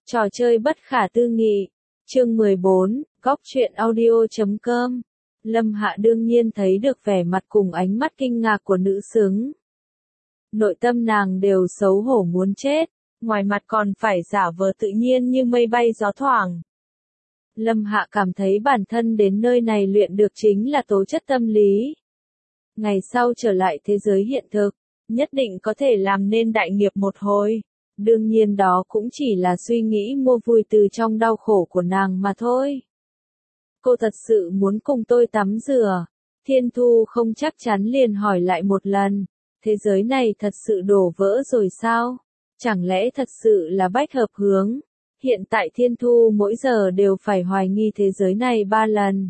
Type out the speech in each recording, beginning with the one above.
Trò chơi bất khả tư nghị. Chương 14, Góc truyện audio.com. Lâm Hạ đương nhiên thấy được vẻ mặt cùng ánh mắt kinh ngạc của nữ xứng. Nội tâm nàng đều xấu hổ muốn chết, ngoài mặt còn phải giả vờ tự nhiên như mây bay gió thoảng. Lâm Hạ cảm thấy bản thân đến nơi này luyện được chính là tố chất tâm lý. Ngày sau trở lại thế giới hiện thực, nhất định có thể làm nên đại nghiệp một hồi. Đương nhiên đó cũng chỉ là suy nghĩ mua vui từ trong đau khổ của nàng mà thôi. Cô thật sự muốn cùng tôi tắm rửa. Thiên Thu không chắc chắn liền hỏi lại một lần. Thế giới này thật sự đổ vỡ rồi sao? Chẳng lẽ thật sự là bách hợp hướng? Hiện tại Thiên Thu mỗi giờ đều phải hoài nghi thế giới này 3 lần.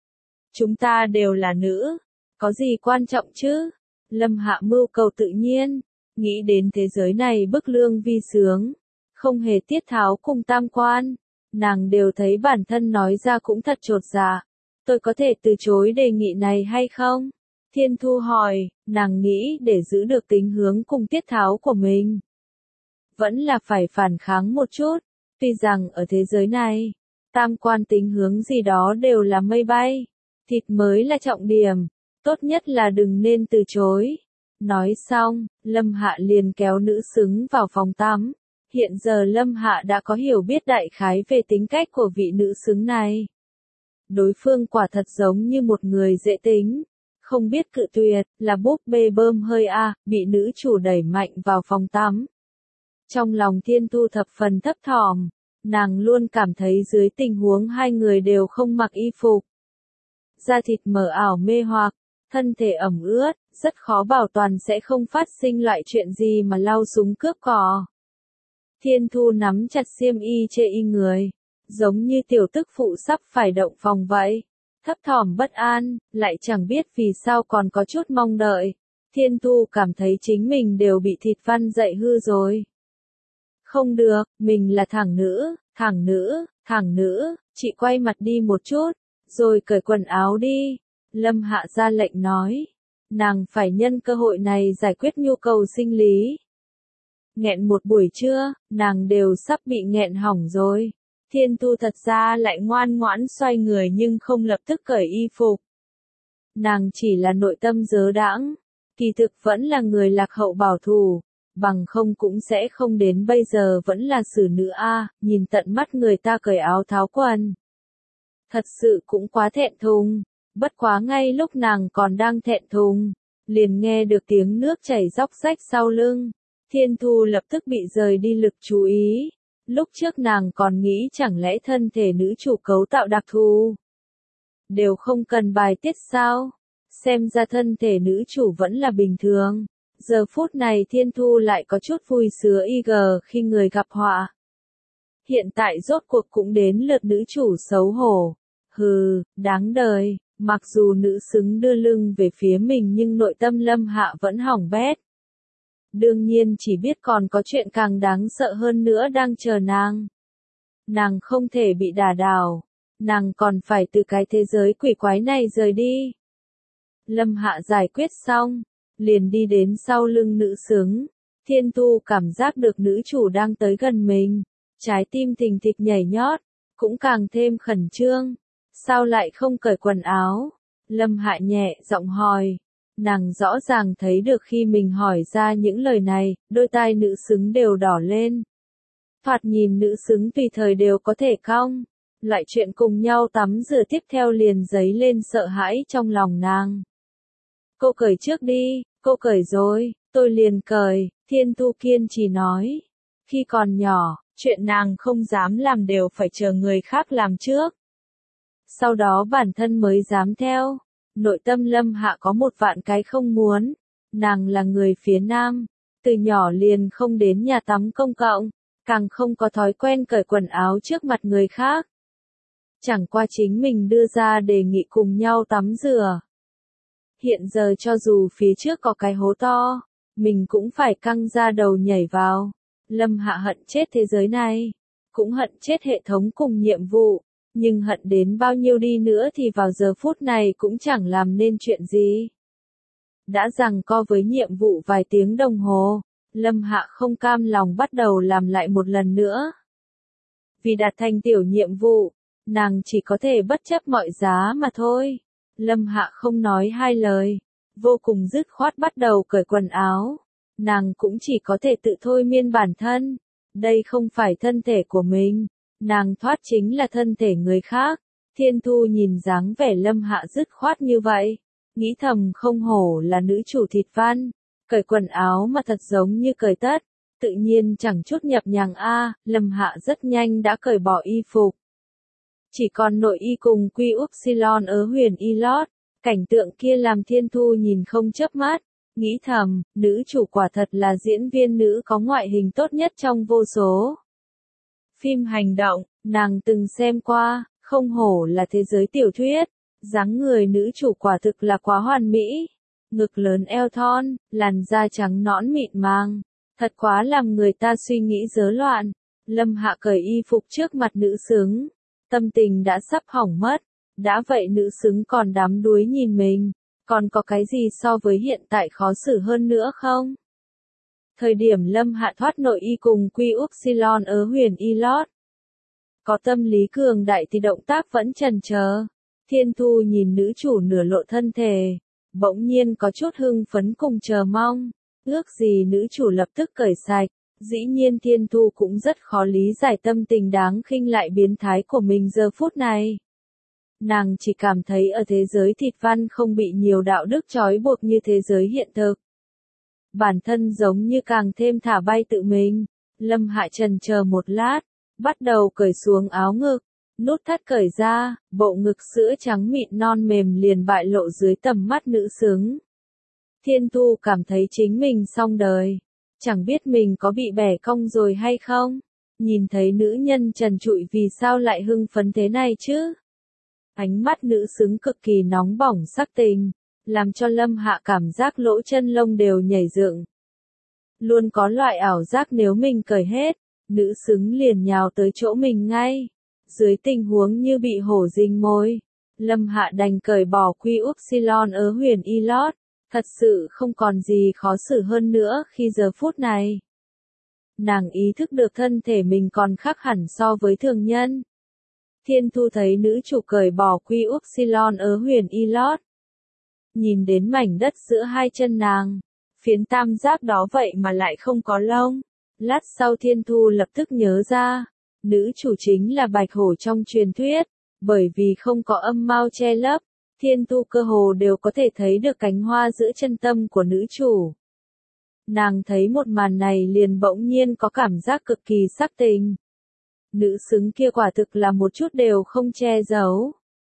Chúng ta đều là nữ. Có gì quan trọng chứ? Lâm Hạ mưu cầu tự nhiên. Nghĩ đến thế giới này bức lương vi sướng. Không hề tiết tháo cùng tam quan. Nàng đều thấy bản thân nói ra cũng thật chột dạ. Tôi có thể từ chối đề nghị này hay không? Thiên Thu hỏi, nàng nghĩ để giữ được tính hướng cùng tiết tháo của mình. Vẫn là phải phản kháng một chút. Tuy rằng ở thế giới này, tam quan tính hướng gì đó đều là mây bay. Thịt mới là trọng điểm. Tốt nhất là đừng nên từ chối. Nói xong, Lâm Hạ liền kéo nữ xứng vào phòng tắm. Hiện giờ Lâm Hạ đã có hiểu biết đại khái về tính cách của vị nữ xứng này. Đối phương quả thật giống như một người dễ tính. Không biết cự tuyệt, là búp bê bơm hơi bị nữ chủ đẩy mạnh vào phòng tắm. Trong lòng Thiên Thu thập phần thấp thỏm, nàng luôn cảm thấy dưới tình huống hai người đều không mặc y phục. Da thịt mờ ảo mê hoặc, thân thể ẩm ướt, rất khó bảo toàn sẽ không phát sinh loại chuyện gì mà lao súng cướp cò. Thiên Thu nắm chặt xiêm y chê y người, giống như tiểu tức phụ sắp phải động phòng vậy. Thấp thỏm bất an, lại chẳng biết vì sao còn có chút mong đợi. Thiên Thu cảm thấy chính mình đều bị thịt văn dạy hư rồi. Không được, mình là thằng nữ, thằng nữ, thằng nữ, chị quay mặt đi một chút, rồi cởi quần áo đi. Lâm Hạ ra lệnh nói. Nàng phải nhân cơ hội này giải quyết nhu cầu sinh lý. Nghẹn một buổi trưa, nàng đều sắp bị nghẹn hỏng rồi. Thiên Thu thật ra lại ngoan ngoãn xoay người nhưng không lập tức cởi y phục. Nàng chỉ là nội tâm dớ đãng, kỳ thực vẫn là người lạc hậu bảo thủ, bằng không cũng sẽ không đến bây giờ vẫn là xử nữ nhìn tận mắt người ta cởi áo tháo quần. Thật sự cũng quá thẹn thùng, bất quá ngay lúc nàng còn đang thẹn thùng, liền nghe được tiếng nước chảy róc rách sau lưng. Thiên Thu lập tức bị rời đi lực chú ý. Lúc trước nàng còn nghĩ chẳng lẽ thân thể nữ chủ cấu tạo đặc thù đều không cần bài tiết sao? Xem ra thân thể nữ chủ vẫn là bình thường. Giờ phút này Thiên Thu lại có chút vui sướng khi người gặp họa. Hiện tại rốt cuộc cũng đến lượt nữ chủ xấu hổ. Hừ, đáng đời, mặc dù nữ xứng đưa lưng về phía mình nhưng nội tâm Lâm Hạ vẫn hỏng bét. Đương nhiên chỉ biết còn có chuyện càng đáng sợ hơn nữa đang chờ nàng. Nàng không thể bị đả đảo. Nàng còn phải từ cái thế giới quỷ quái này rời đi. Lâm Hạ giải quyết xong, liền đi đến sau lưng nữ xứng. Thiên Thu cảm giác được nữ chủ đang tới gần mình. Trái tim thình thịch nhảy nhót, cũng càng thêm khẩn trương. Sao lại không cởi quần áo? Lâm Hạ nhẹ giọng hỏi. Nàng rõ ràng thấy được khi mình hỏi ra những lời này, đôi tai nữ xứng đều đỏ lên. Thoạt nhìn nữ xứng tùy thời đều có thể cong. Loại chuyện cùng nhau tắm rửa tiếp theo liền dấy lên sợ hãi trong lòng nàng. Cô cởi trước đi, cô cởi rồi, tôi liền cởi, Thiên Thu kiên trì nói. Khi còn nhỏ, chuyện nàng không dám làm đều phải chờ người khác làm trước. Sau đó bản thân mới dám theo. Nội tâm Lâm Hạ có một vạn cái không muốn. Nàng là người phía Nam, từ nhỏ liền không đến nhà tắm công cộng, càng không có thói quen cởi quần áo trước mặt người khác. Chẳng qua chính mình đưa ra đề nghị cùng nhau tắm rửa. Hiện giờ cho dù phía trước có cái hố to, mình cũng phải căng ra đầu nhảy vào. Lâm Hạ hận chết thế giới này, cũng hận chết hệ thống cùng nhiệm vụ. Nhưng hận đến bao nhiêu đi nữa thì vào giờ phút này cũng chẳng làm nên chuyện gì. Đã giằng co với nhiệm vụ vài tiếng đồng hồ, Lâm Hạ không cam lòng bắt đầu làm lại một lần nữa. Vì đạt thành tiểu nhiệm vụ, nàng chỉ có thể bất chấp mọi giá mà thôi. Lâm Hạ không nói hai lời, vô cùng dứt khoát bắt đầu cởi quần áo. Nàng cũng chỉ có thể tự thôi miên bản thân. Đây không phải thân thể của mình, nàng thoát chính là thân thể người khác. Thiên Thu nhìn dáng vẻ Lâm Hạ dứt khoát như vậy, nghĩ thầm không hổ là nữ chủ thịt văn, cởi quần áo mà thật giống như cởi tất, tự nhiên chẳng chút nhập nhằng a. Lâm Hạ rất nhanh đã cởi bỏ y phục. Chỉ còn nội y cùng quy upsilon ớ huyền y lót, cảnh tượng kia làm Thiên Thu nhìn không chớp mắt, nghĩ thầm, nữ chủ quả thật là diễn viên nữ có ngoại hình tốt nhất trong vô số phim hành động, nàng từng xem qua, không hổ là thế giới tiểu thuyết, dáng người nữ chủ quả thực là quá hoàn mỹ, ngực lớn eo thon, làn da trắng nõn mịn màng, thật quá làm người ta suy nghĩ rối loạn. Lâm Hạ cởi y phục trước mặt nữ xứng, tâm tình đã sắp hỏng mất, đã vậy nữ xứng còn đắm đuối nhìn mình, còn có cái gì so với hiện tại khó xử hơn nữa không? Thời điểm Lâm Hạ thoát nội y cùng quy upsilon ớ huyền y lót, có tâm lý cường đại thì động tác vẫn chần chờ. Thiên Thu nhìn nữ chủ nửa lộ thân thể, bỗng nhiên có chút hưng phấn cùng chờ mong, ước gì nữ chủ lập tức cởi sạch. Dĩ nhiên Thiên Thu cũng rất khó lý giải tâm tình đáng khinh lại biến thái của mình giờ phút này. Nàng chỉ cảm thấy ở thế giới thịt văn không bị nhiều đạo đức trói buộc như thế giới hiện thực. Bản thân giống như càng thêm thả bay tự mình. Lâm Hạ chần chờ một lát, bắt đầu cởi xuống áo ngực, nút thắt cởi ra, bộ ngực sữa trắng mịn non mềm liền bại lộ dưới tầm mắt nữ xứng. Thiên Thu cảm thấy chính mình xong đời, chẳng biết mình có bị bẻ cong rồi hay không, nhìn thấy nữ nhân trần trụi vì sao lại hưng phấn thế này chứ. Ánh mắt nữ xứng cực kỳ nóng bỏng sắc tình, làm cho Lâm Hạ cảm giác lỗ chân lông đều nhảy dựng. Luôn có loại ảo giác nếu mình cởi hết, nữ xứng liền nhào tới chỗ mình ngay. Dưới tình huống như bị hổ rình mồi, Lâm Hạ đành cởi bỏ quy upsilon ớ huyền y lót, thật sự không còn gì khó xử hơn nữa khi giờ phút này. Nàng ý thức được thân thể mình còn khác hẳn so với thường nhân. Thiên Thu thấy nữ chủ cởi bỏ quy upsilon ớ huyền y lót. Nhìn đến mảnh đất giữa hai chân nàng, phiến tam giác đó vậy mà lại không có lông. Lát sau Thiên Thu lập tức nhớ ra, nữ chủ chính là bạch hổ trong truyền thuyết, bởi vì không có âm mao che lấp, Thiên Thu cơ hồ đều có thể thấy được cánh hoa giữa chân tâm của nữ chủ. Nàng thấy một màn này liền bỗng nhiên có cảm giác cực kỳ sắc tình. Nữ xứng kia quả thực là một chút đều không che giấu.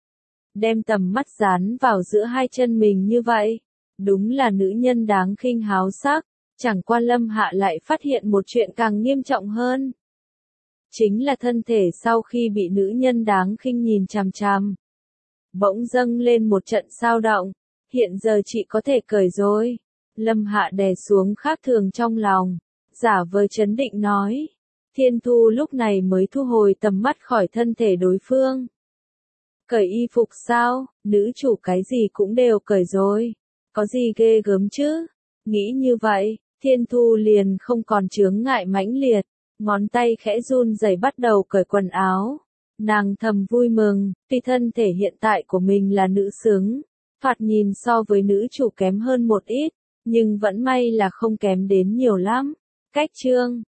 Đem tầm mắt dán vào giữa hai chân mình như vậy, đúng là nữ nhân đáng khinh háo sắc. Chẳng qua Lâm Hạ lại phát hiện một chuyện càng nghiêm trọng hơn. Chính là thân thể sau khi bị nữ nhân đáng khinh nhìn chằm chằm, bỗng dâng lên một trận xao động, hiện giờ chị có thể cởi rồi. Lâm Hạ đè xuống khác thường trong lòng, giả vờ trấn định nói. Thiên Thu lúc này mới thu hồi tầm mắt khỏi thân thể đối phương. Cởi y phục sao, nữ chủ cái gì cũng đều cởi rồi, có gì ghê gớm chứ? Nghĩ như vậy, Thiên Thu liền không còn chướng ngại mãnh liệt, ngón tay khẽ run rẩy bắt đầu cởi quần áo. Nàng thầm vui mừng, tuy thân thể hiện tại của mình là nữ xứng, thoạt nhìn so với nữ chủ kém hơn một ít, nhưng vẫn may là không kém đến nhiều lắm. Cách chương